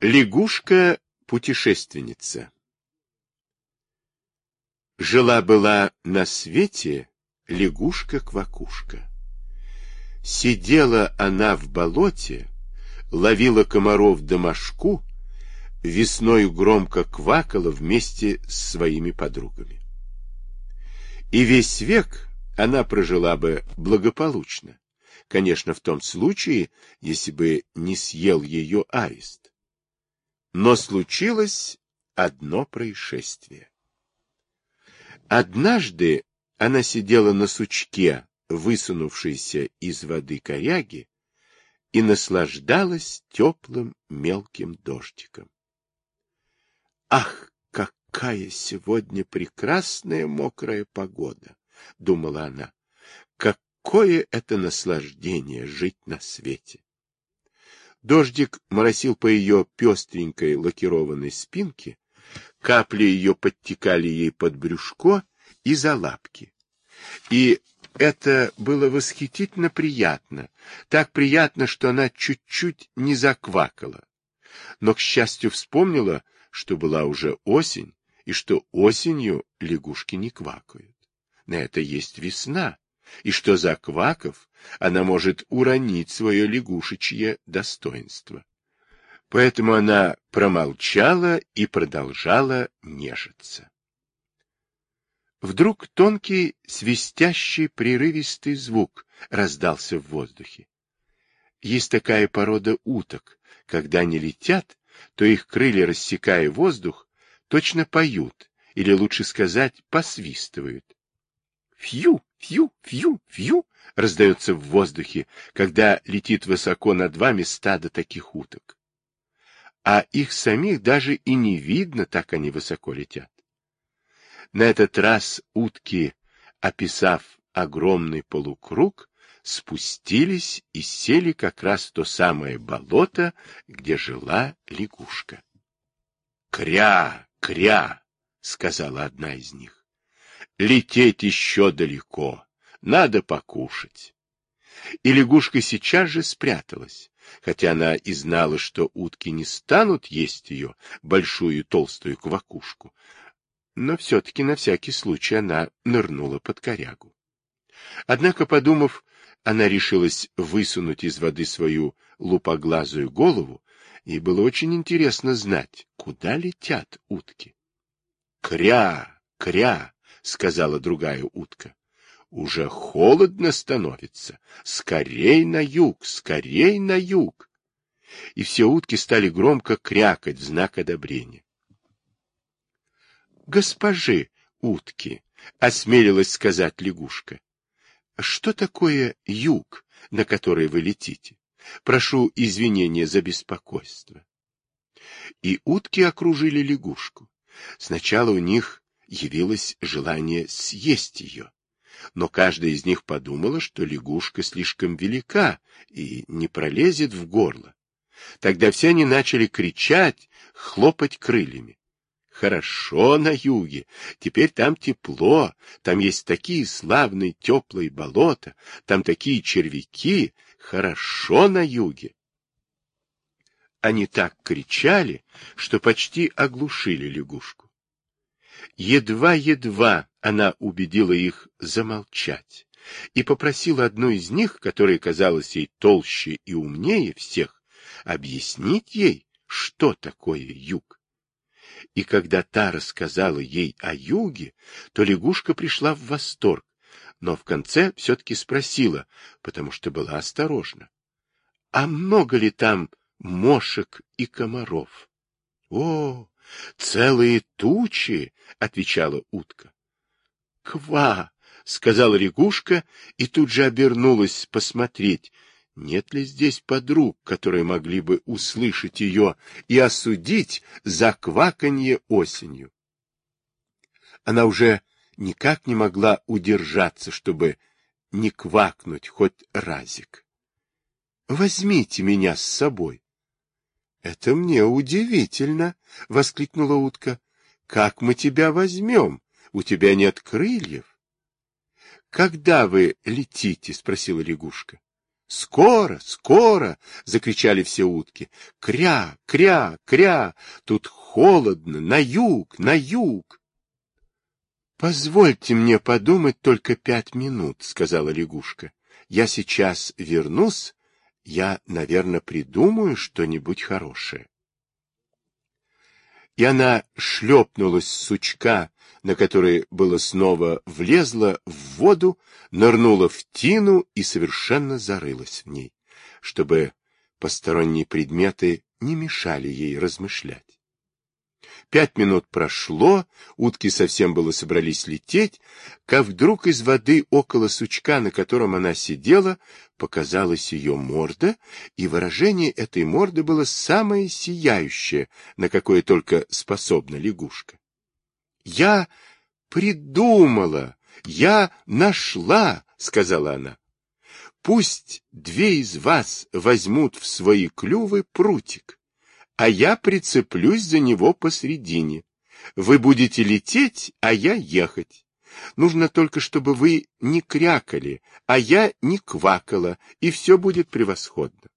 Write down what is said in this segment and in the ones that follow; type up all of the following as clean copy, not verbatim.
Лягушка-путешественница. Жила-была на свете лягушка-квакушка. Сидела она в болоте, ловила комаров да мошку, весною громко квакала вместе с своими подругами. И весь век она прожила бы благополучно, конечно, в том случае, если бы не съел ее аист. Но случилось одно происшествие. Однажды она сидела на сучке, высунувшейся из воды коряги, и наслаждалась теплым мелким дождиком. «Ах, какая сегодня прекрасная мокрая погода!» — думала она. «Какое это наслаждение жить на свете!» Дождик моросил по ее пестренькой лакированной спинке, капли ее подтекали ей под брюшко и за лапки. И это было восхитительно приятно, так приятно, что она чуть-чуть не заквакала. Но, к счастью, вспомнила, что была уже осень, и что осенью лягушки не квакают. На это есть весна, и что, заквакав, она может уронить свое лягушечье достоинство. Поэтому она промолчала и продолжала нежиться. Вдруг тонкий, свистящий, прерывистый звук раздался в воздухе. Есть такая порода уток, когда они летят, то их крылья, рассекая воздух, точно поют, или лучше сказать, посвистывают. Фью, фью, фью, фью раздается в воздухе, когда летит высоко над вами стадо таких уток. А их самих даже и не видно, так они высоко летят. На этот раз утки, описав огромный полукруг, спустились и сели как раз в то самое болото, где жила лягушка. «Кря, кря!» — сказала одна из них. «Лететь еще далеко, надо покушать». И лягушка сейчас же спряталась, хотя она и знала, что утки не станут есть ее, большую толстую квакушку, но все-таки на всякий случай она нырнула под корягу. Однако, подумав, она решилась высунуть из воды свою лупоглазую голову, и было очень интересно знать, куда летят утки. «Кря, кря!» — сказала другая утка. «Уже холодно становится. Скорей на юг, скорей на юг!» И все утки стали громко крякать в знак одобрения. «Госпожи утки!» — осмелилась сказать лягушка. «Что такое юг, на который вы летите? Прошу извинения за беспокойство». И утки окружили лягушку. Сначала у них явилось желание съесть ее, но каждая из них подумала, что лягушка слишком велика и не пролезет в горло. Тогда все они начали кричать, хлопать крыльями. «Хорошо на юге, теперь там тепло, там есть такие славные теплые болота, там такие червяки, хорошо на юге». Они так кричали, что почти оглушили лягушку. Едва-едва она убедила их замолчать и попросила одну из них, которая казалась ей толще и умнее всех, объяснить ей, что такое юг. И когда та рассказала ей о юге, то лягушка пришла в восторг, но в конце все-таки спросила, потому что была осторожна: «А много ли там мошек и комаров?» «О, целые тучи!» — отвечала утка. «Ква!» — сказала лягушка и тут же обернулась посмотреть, нет ли здесь подруг, которые могли бы услышать ее и осудить за кваканье осенью. Она уже никак не могла удержаться, чтобы не квакнуть хоть разик. «Возьмите меня с собой». «Это мне удивительно!» — воскликнула утка. «Как мы тебя возьмем? У тебя нет крыльев». «Когда вы летите?» — спросила лягушка. «Скоро, скоро!» — закричали все утки. «Кря, кря, кря! Тут холодно, на юг, на юг!» «Позвольте мне подумать только 5 минут», — сказала лягушка. «Я сейчас вернусь, я, наверное, придумаю что-нибудь хорошее». И она шлепнулась с сучка, на который было снова влезла в воду, нырнула в тину и совершенно зарылась в ней, чтобы посторонние предметы не мешали ей размышлять. 5 минут прошло, утки совсем было собрались лететь, как вдруг из воды около сучка, на котором она сидела, показалась ее морда, и выражение этой морды было самое сияющее, на какое только способна лягушка. «Я придумала! Я нашла!» — сказала она. «Пусть 2 из вас возьмут в свои клювы прутик, а я прицеплюсь за него посредине. Вы будете лететь, а я ехать. Нужно только, чтобы вы не крякали, а я не квакала, и все будет превосходно».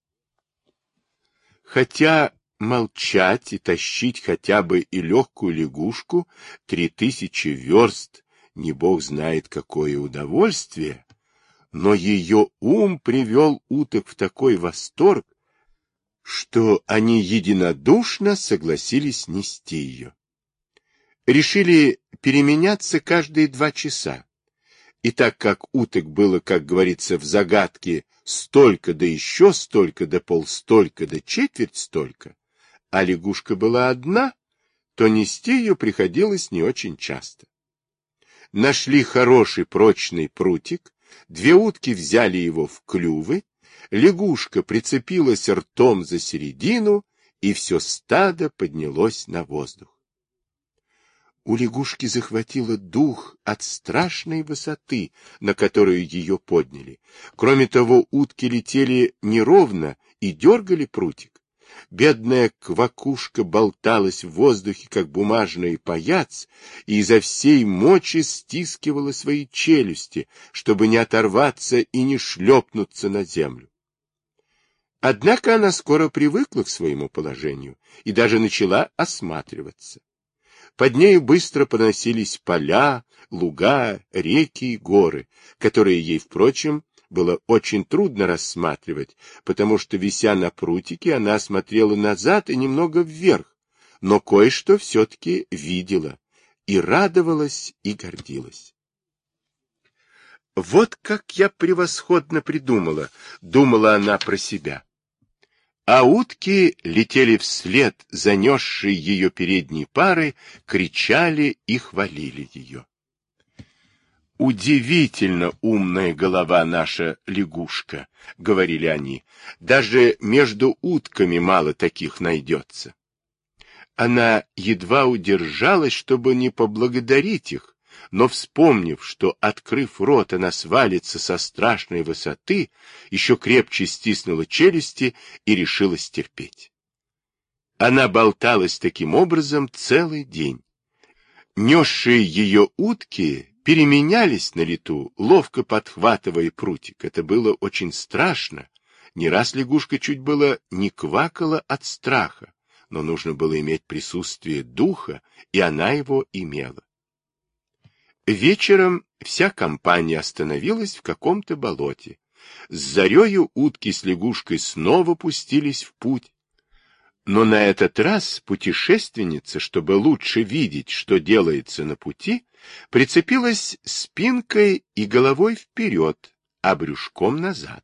Хотя молчать и тащить хотя бы и легкую лягушку 3000 верст, не бог знает какое удовольствие, но ее ум привел уток в такой восторг, что они единодушно согласились нести ее. Решили переменяться каждые 2 часа. И так как уток было, как говорится в загадке, столько да еще столько да полстолько да четверть столько, а лягушка была одна, то нести ее приходилось не очень часто. Нашли хороший прочный прутик, 2 утки взяли его в клювы, лягушка прицепилась ртом за середину, и все стадо поднялось на воздух. У лягушки захватило дух от страшной высоты, на которую ее подняли. Кроме того, утки летели неровно и дергали прутик. Бедная квакушка болталась в воздухе, как бумажный паяц, и изо всей мочи стискивала свои челюсти, чтобы не оторваться и не шлепнуться на землю. Однако она скоро привыкла к своему положению и даже начала осматриваться. Под нею быстро поносились поля, луга, реки и горы, которые ей, впрочем, было очень трудно рассматривать, потому что, вися на прутике, она смотрела назад и немного вверх, но кое-что все-таки видела, и радовалась, и гордилась. «Вот как я превосходно придумала», — думала она про себя. А утки летели вслед, занесшие ее передней пары, кричали и хвалили ее. «Удивительно умная голова наша лягушка», — говорили они, — «даже между утками мало таких найдется». Она едва удержалась, чтобы не поблагодарить их, но, вспомнив, что, открыв рот, она свалится со страшной высоты, еще крепче стиснула челюсти и решилась терпеть. Она болталась таким образом целый день. Несшие ее утки переменялись на лету, ловко подхватывая прутик. Это было очень страшно. Не раз лягушка чуть было не квакала от страха, но нужно было иметь присутствие духа, и она его имела. Вечером вся компания остановилась в каком-то болоте. С зарею утки с лягушкой снова пустились в путь. Но на этот раз путешественница, чтобы лучше видеть, что делается на пути, прицепилась спинкой и головой вперед, а брюшком назад.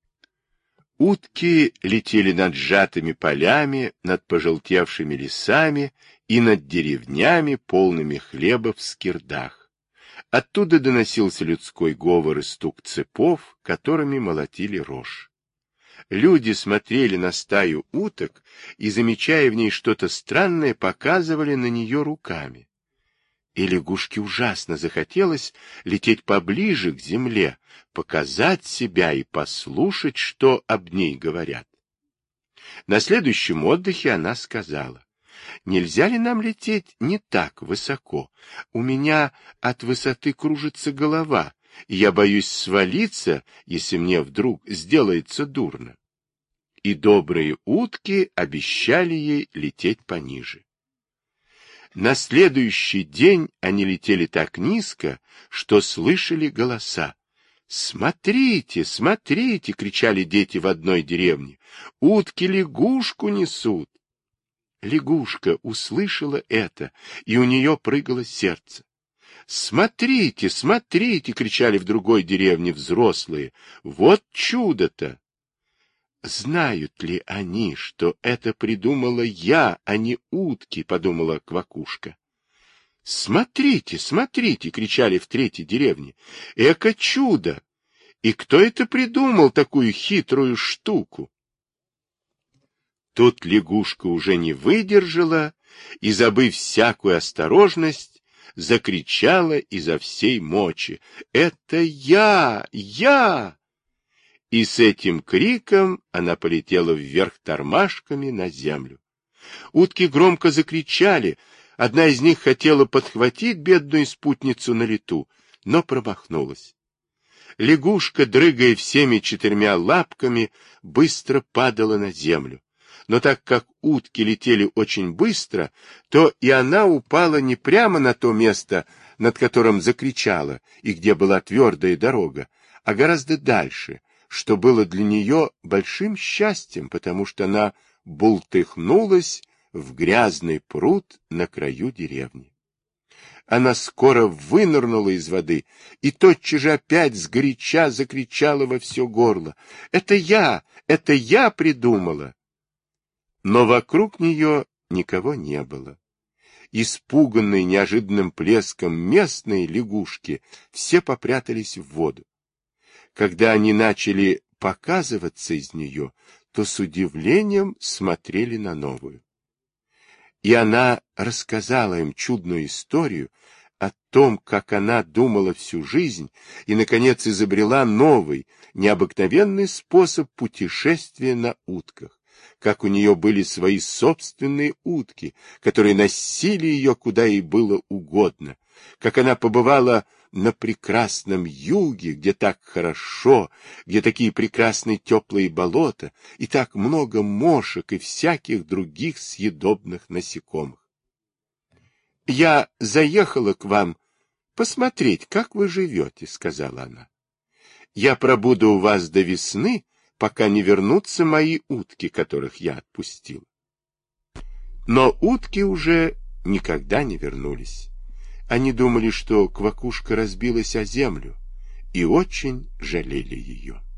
Утки летели над сжатыми полями, над пожелтевшими лесами и над деревнями, полными хлеба в скирдах. Оттуда доносился людской говор и стук цепов, которыми молотили рожь. Люди смотрели на стаю уток и, замечая в ней что-то странное, показывали на нее руками. И лягушке ужасно захотелось лететь поближе к земле, показать себя и послушать, что об ней говорят. На следующем отдыхе она сказала: «Нельзя ли нам лететь не так высоко? У меня от высоты кружится голова, и я боюсь свалиться, если мне вдруг сделается дурно. И добрые утки обещали ей лететь пониже. На следующий день они летели так низко, что слышали голоса. «Смотрите, смотрите!» — кричали дети в одной деревне. «Утки лягушку несут!» Лягушка услышала это, и у нее прыгало сердце. «Смотрите, смотрите!» — кричали в другой деревне взрослые. «Вот чудо-то!» «Знают ли они, что это придумала я, а не утки?» — подумала Квакушка. «Смотрите, смотрите!» — кричали в третьей деревне. «Эко чудо! И кто это придумал такую хитрую штуку?» Тут лягушка уже не выдержала и, забыв всякую осторожность, закричала изо всей мочи: «Это я! Я!» И с этим криком она полетела вверх тормашками на землю. Утки громко закричали. Одна из них хотела подхватить бедную спутницу на лету, но промахнулась. Лягушка, дрыгая всеми 4 лапками, быстро падала на землю. Но так как утки летели очень быстро, то и она упала не прямо на то место, над которым закричала, и где была твердая дорога, а гораздо дальше, что было для нее большим счастьем, потому что она бултыхнулась в грязный пруд на краю деревни. Она скоро вынырнула из воды и тотчас же опять сгоряча закричала во все горло: это я придумала!» Но вокруг нее никого не было. Испуганные неожиданным плеском местные лягушки все попрятались в воду. Когда они начали показываться из нее, то с удивлением смотрели на новую. И она рассказала им чудную историю о том, как она думала всю жизнь и, наконец, изобрела новый, необыкновенный способ путешествия на утках, как у нее были свои собственные утки, которые носили ее куда ей было угодно, как она побывала на прекрасном юге, где так хорошо, где такие прекрасные теплые болота и так много мошек и всяких других съедобных насекомых. «Я заехала к вам посмотреть, как вы живете», — сказала она. «Я пробуду у вас до весны, пока не вернутся мои утки, которых я отпустил». Но утки уже никогда не вернулись. Они думали, что Квакушка разбилась о землю, и очень жалели ее.